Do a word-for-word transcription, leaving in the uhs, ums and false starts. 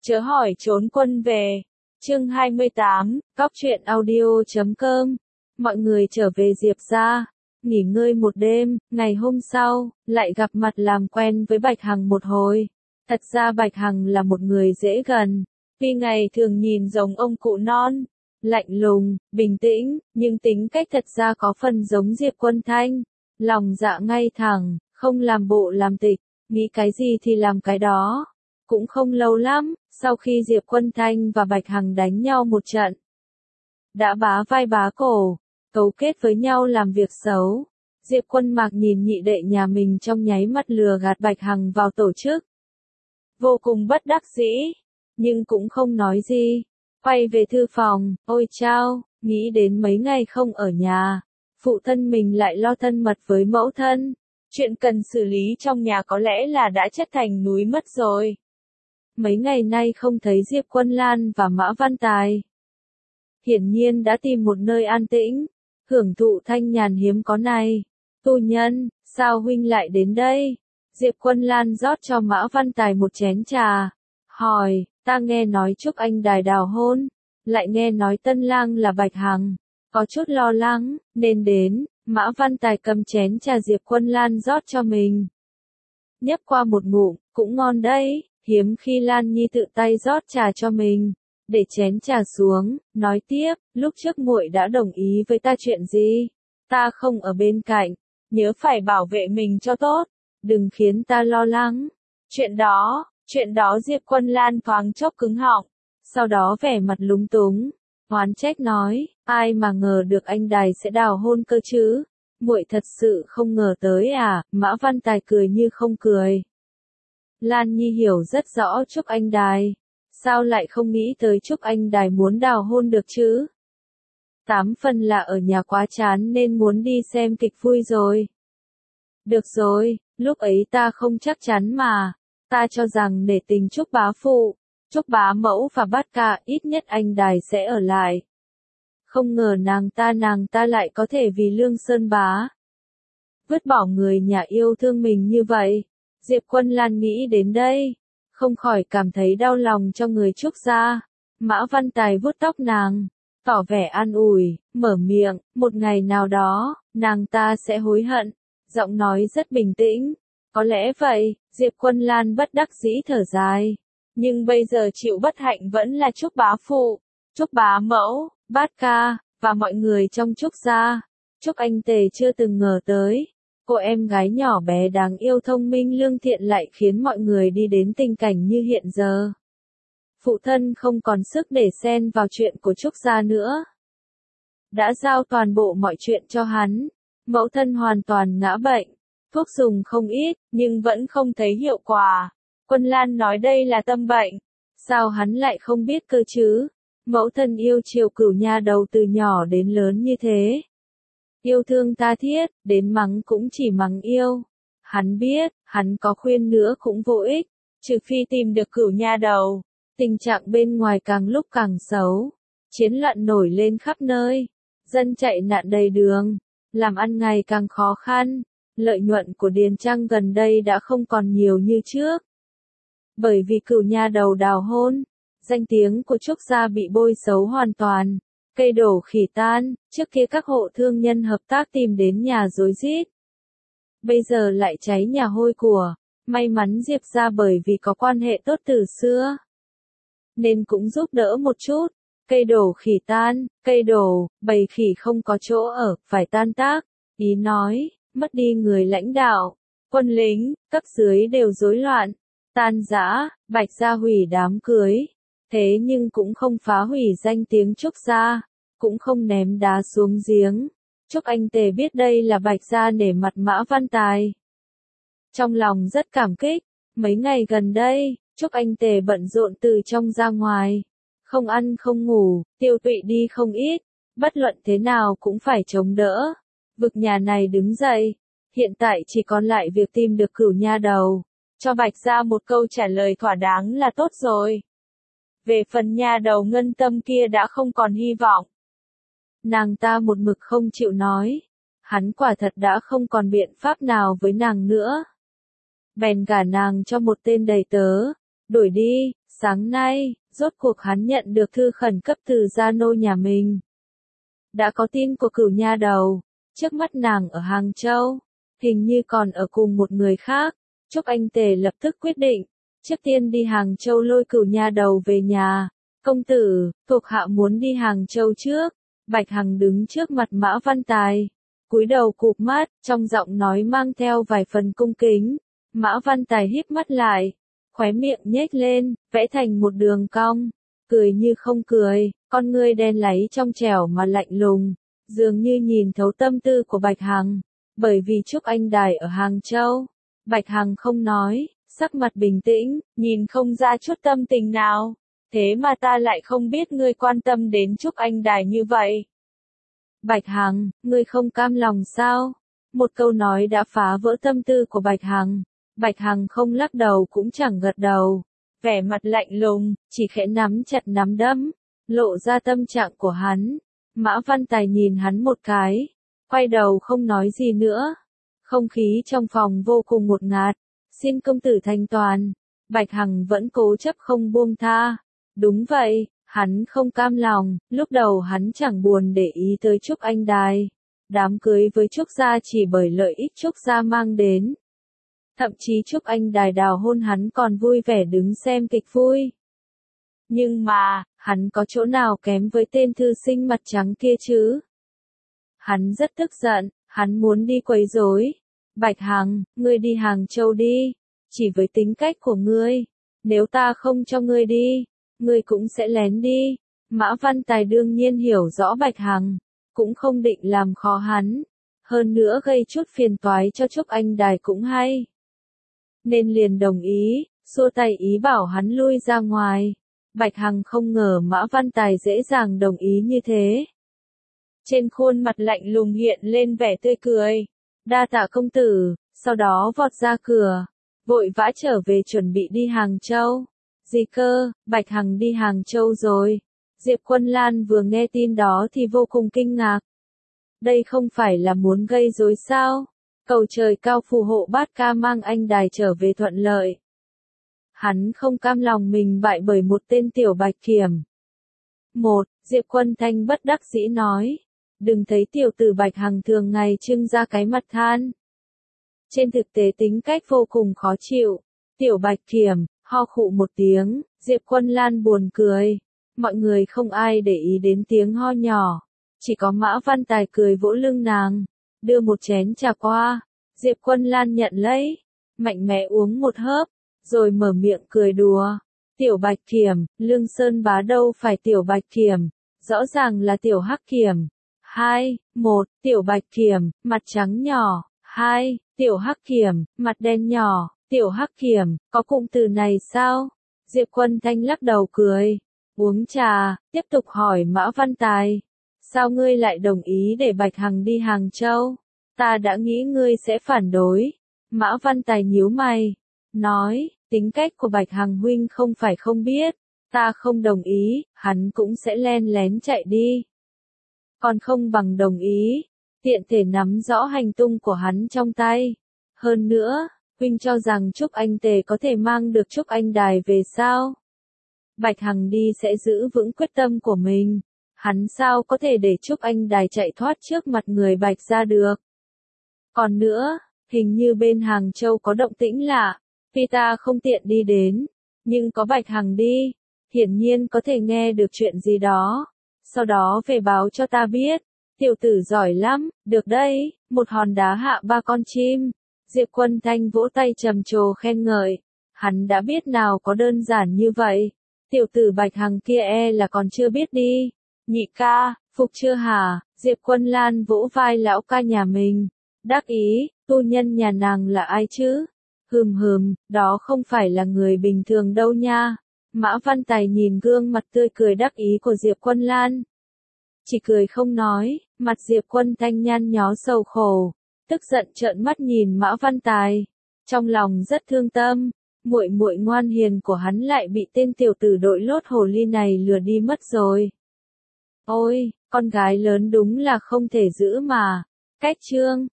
Chớ hỏi trốn quân về. Chương hai mươi tám, Cóc truyện audio chấm com. Mọi người trở về Diệp gia, nghỉ ngơi một đêm, ngày hôm sau, lại gặp mặt làm quen với Bạch Hằng một hồi. Thật ra Bạch Hằng là một người dễ gần, tuy ngày thường nhìn giống ông cụ non, lạnh lùng, bình tĩnh, nhưng tính cách thật ra có phần giống Diệp Quân Thanh, lòng dạ ngay thẳng, không làm bộ làm tịch, nghĩ cái gì thì làm cái đó. Cũng không lâu lắm, sau khi Diệp Quân Thanh và Bạch Hằng đánh nhau một trận, đã bá vai bá cổ, cấu kết với nhau làm việc xấu. Diệp Quân Mạc nhìn nhị đệ nhà mình trong nháy mắt lừa gạt Bạch Hằng vào tổ chức. Vô cùng bất đắc dĩ, nhưng cũng không nói gì. Quay về thư phòng, ôi chao, nghĩ đến mấy ngày không ở nhà, phụ thân mình lại lo thân mật với mẫu thân. Chuyện cần xử lý trong nhà có lẽ là đã chất thành núi mất rồi. Mấy ngày nay không thấy Diệp Quân Lan và Mã Văn Tài. Hiển nhiên đã tìm một nơi an tĩnh, hưởng thụ thanh nhàn hiếm có này. Tu nhân, sao huynh lại đến đây? Diệp Quân Lan rót cho Mã Văn Tài một chén trà. Hỏi, ta nghe nói chúc anh đài đào hôn, lại nghe nói tân lang là Bạch Hằng. Có chút lo lắng, nên đến. Mã Văn Tài cầm chén trà Diệp Quân Lan rót cho mình. Nhấp qua một ngụm, cũng ngon đấy. Hiếm khi Lan Nhi tự tay rót trà cho mình, để chén trà xuống, nói tiếp, lúc trước muội đã đồng ý với ta chuyện gì? Ta không ở bên cạnh, nhớ phải bảo vệ mình cho tốt, đừng khiến ta lo lắng. Chuyện đó, chuyện đó Diệp Quân Lan thoáng chốc cứng họng, sau đó vẻ mặt lúng túng, oán trách nói, ai mà ngờ được anh Đài sẽ đào hôn cơ chứ? Muội thật sự không ngờ tới à? Mã Văn Tài cười như không cười. Lan Nhi hiểu rất rõ Trúc Anh Đài, sao lại không nghĩ tới Trúc Anh Đài muốn đào hôn được chứ? Tám phần là ở nhà quá chán nên muốn đi xem kịch vui rồi. Được rồi, lúc ấy ta không chắc chắn mà, ta cho rằng để tình Trúc bá phụ, Trúc bá mẫu và bát ca ít nhất anh Đài sẽ ở lại. Không ngờ nàng ta nàng ta lại có thể vì Lương Sơn bá vứt bỏ người nhà yêu thương mình như vậy. Diệp Quân Lan nghĩ đến đây, không khỏi cảm thấy đau lòng cho người Trúc gia. Mã Văn Tài vuốt tóc nàng, tỏ vẻ an ủi, mở miệng, một ngày nào đó, nàng ta sẽ hối hận. Giọng nói rất bình tĩnh, có lẽ vậy. Diệp Quân Lan bất đắc dĩ thở dài, nhưng bây giờ chịu bất hạnh vẫn là Trúc bá phụ, Trúc bá mẫu, bát ca, và mọi người trong Trúc gia. Trúc Anh Tề chưa từng ngờ tới, cô em gái nhỏ bé đáng yêu thông minh lương thiện lại khiến mọi người đi đến tình cảnh như hiện giờ. Phụ thân không còn sức để xen vào chuyện của Trúc gia nữa, đã giao toàn bộ mọi chuyện cho hắn. Mẫu thân hoàn toàn ngã bệnh, thuốc dùng không ít, nhưng vẫn không thấy hiệu quả. Quân Lan nói đây là tâm bệnh, sao hắn lại không biết cơ chứ? Mẫu thân yêu chiều Cửu nha đầu từ nhỏ đến lớn như thế, yêu thương tha thiết, đến mắng cũng chỉ mắng yêu. Hắn biết, hắn có khuyên nữa cũng vô ích, trừ phi tìm được Cửu nha đầu. Tình trạng bên ngoài càng lúc càng xấu, chiến loạn nổi lên khắp nơi, dân chạy nạn đầy đường, làm ăn ngày càng khó khăn. Lợi nhuận của Điền Trang gần đây đã không còn nhiều như trước, bởi vì Cửu nha đầu đào hôn, danh tiếng của Trúc gia bị bôi xấu hoàn toàn. Cây đổ khỉ tan, trước kia các hộ thương nhân hợp tác tìm đến nhà rối rít, bây giờ lại cháy nhà hôi của. May mắn Diệp gia bởi vì có quan hệ tốt từ xưa, nên cũng giúp đỡ một chút. Cây đổ khỉ tan, cây đổ, bầy khỉ không có chỗ ở, phải tan tác. Ý nói, mất đi người lãnh đạo, quân lính, cấp dưới đều rối loạn, tan rã. Bạch gia hủy đám cưới, thế nhưng cũng không phá hủy danh tiếng Trúc gia, cũng không ném đá xuống giếng. Trúc Anh Tề biết đây là Bạch gia nể mặt Mã Văn Tài, trong lòng rất cảm kích. Mấy ngày gần đây, Trúc Anh Tề bận rộn từ trong ra ngoài, không ăn không ngủ, tiêu tụy đi không ít, bất luận thế nào cũng phải chống đỡ, vực nhà này đứng dậy. Hiện tại chỉ còn lại việc tìm được Cửu nha đầu, cho Bạch gia một câu trả lời thỏa đáng là tốt rồi. Về phần nha đầu Ngân Tâm kia đã không còn hy vọng, nàng ta một mực không chịu nói, hắn quả thật đã không còn biện pháp nào với nàng nữa, bèn gả nàng cho một tên đầy tớ. Đuổi đi, Sáng nay, rốt cuộc hắn nhận được thư khẩn cấp từ gia nô nhà mình. Đã có tin của Cửu nha đầu, trước mắt nàng ở Hàng Châu, hình như còn ở cùng một người khác. Trúc Anh Tề lập tức quyết định, trước tiên đi Hàng Châu lôi Cửu nha đầu về nhà. Công tử, thuộc hạ muốn đi Hàng Châu trước. Bạch Hằng đứng trước mặt Mã Văn Tài, cúi đầu cụp mắt, trong giọng nói mang theo vài phần cung kính. Mã Văn Tài híp mắt lại, khóe miệng nhếch lên, vẽ thành một đường cong, cười như không cười, con ngươi đen láy trong trẻo mà lạnh lùng, dường như nhìn thấu tâm tư của Bạch Hằng. Bởi vì Trúc Anh Đài ở Hàng Châu, Bạch Hằng không nói, sắc mặt bình tĩnh, nhìn không ra chút tâm tình nào. Thế mà ta lại không biết ngươi quan tâm đến Trúc Anh Đài như vậy. Bạch Hằng, ngươi không cam lòng sao? Một câu nói đã phá vỡ tâm tư của Bạch Hằng. Bạch Hằng không lắc đầu cũng chẳng gật đầu, vẻ mặt lạnh lùng, chỉ khẽ nắm chặt nắm đấm, lộ ra tâm trạng của hắn. Mã Văn Tài nhìn hắn một cái, quay đầu không nói gì nữa. Không khí trong phòng vô cùng ngột ngạt. Xin công tử thanh toàn. Bạch Hằng vẫn cố chấp không buông tha. Đúng vậy, hắn không cam lòng, lúc đầu hắn chẳng buồn để ý tới Trúc Anh Đài. Đám cưới với Trúc gia chỉ bởi lợi ích Trúc gia mang đến. Thậm chí Trúc Anh Đài đào hôn hắn còn vui vẻ đứng xem kịch vui. Nhưng mà, hắn có chỗ nào kém với tên thư sinh mặt trắng kia chứ? Hắn rất tức giận, hắn muốn đi quấy rối. Bạch Hằng, ngươi đi Hàng Châu đi, chỉ với tính cách của ngươi, nếu ta không cho ngươi đi, ngươi cũng sẽ lén đi. Mã Văn Tài đương nhiên hiểu rõ Bạch Hằng, cũng không định làm khó hắn, hơn nữa gây chút phiền toái cho Trúc Anh Đài cũng hay. Nên liền đồng ý, xua tay ý bảo hắn lui ra ngoài. Bạch Hằng không ngờ Mã Văn Tài dễ dàng đồng ý như thế. Trên khuôn mặt lạnh lùng hiện lên vẻ tươi cười. Đa tạ công tử, sau đó vọt ra cửa, vội vã trở về chuẩn bị đi Hàng Châu. Gì cơ, Bạch Hằng đi Hàng Châu rồi. Diệp Quân Lan vừa nghe tin đó thì vô cùng kinh ngạc. Đây không phải là muốn gây rối sao? Cầu trời cao phù hộ Bát Ca mang anh Đài trở về thuận lợi. Hắn không cam lòng mình bại bởi một tên tiểu bạch kiểm. Một, Diệp Quân Thanh bất đắc dĩ nói. Đừng thấy tiểu tử Bạch Hằng thường ngày trưng ra cái mặt than. Trên thực tế tính cách vô cùng khó chịu. Tiểu bạch kiểm, ho khụ một tiếng, Diệp Quân Lan buồn cười. Mọi người không ai để ý đến tiếng ho nhỏ. Chỉ có Mã Văn Tài cười vỗ lưng nàng, đưa một chén trà qua. Diệp Quân Lan nhận lấy, mạnh mẽ uống một hớp, rồi mở miệng cười đùa. Tiểu bạch kiểm, Lương Sơn Bá đâu phải tiểu bạch kiểm, rõ ràng là tiểu hắc kiểm. Hai, một, tiểu bạch kiểm, mặt trắng nhỏ. Hai, tiểu hắc kiểm, mặt đen nhỏ. Tiểu hắc kiểm, có cụm từ này sao? Diệp Quân Thanh lắc đầu cười, uống trà, tiếp tục hỏi Mã Văn Tài. Sao ngươi lại đồng ý để Bạch Hằng đi Hàng Châu? Ta đã nghĩ ngươi sẽ phản đối. Mã Văn Tài nhíu mày, nói, tính cách của Bạch Hằng huynh không phải không biết, ta không đồng ý, hắn cũng sẽ len lén chạy đi. Còn không bằng đồng ý, tiện thể nắm rõ hành tung của hắn trong tay. Hơn nữa, huynh cho rằng Trúc Anh Tề có thể mang được Trúc Anh Đài về sao? Bạch Hằng đi sẽ giữ vững quyết tâm của mình. Hắn sao có thể để Trúc Anh Đài chạy thoát trước mặt người Bạch ra được? Còn nữa, hình như bên Hàng Châu có động tĩnh lạ, tuy ta không tiện đi đến, nhưng có Bạch Hằng đi, hiển nhiên có thể nghe được chuyện gì đó. Sau đó về báo cho ta biết. Tiểu tử giỏi lắm, được đấy, một hòn đá hạ ba con chim. Diệp Quân Thanh vỗ tay trầm trồ khen ngợi. Hắn đã biết nào có đơn giản như vậy. Tiểu tử Bạch Hằng kia e là còn chưa biết đi. Nhị ca, phục chưa hả? Diệp Quân Lan vỗ vai lão ca nhà mình. Đắc ý, tu nhân nhà nàng là ai chứ? Hừm hừm, đó không phải là người bình thường đâu nha. Mã Văn Tài nhìn gương mặt tươi cười đắc ý của Diệp Quân Lan. Chỉ cười không nói, mặt Diệp Quân Thanh nhăn nhó sầu khổ, tức giận trợn mắt nhìn Mã Văn Tài, trong lòng rất thương tâm, muội muội ngoan hiền của hắn lại bị tên tiểu tử đội lốt hồ ly này lừa đi mất rồi. Ôi, con gái lớn đúng là không thể giữ mà. Cách chương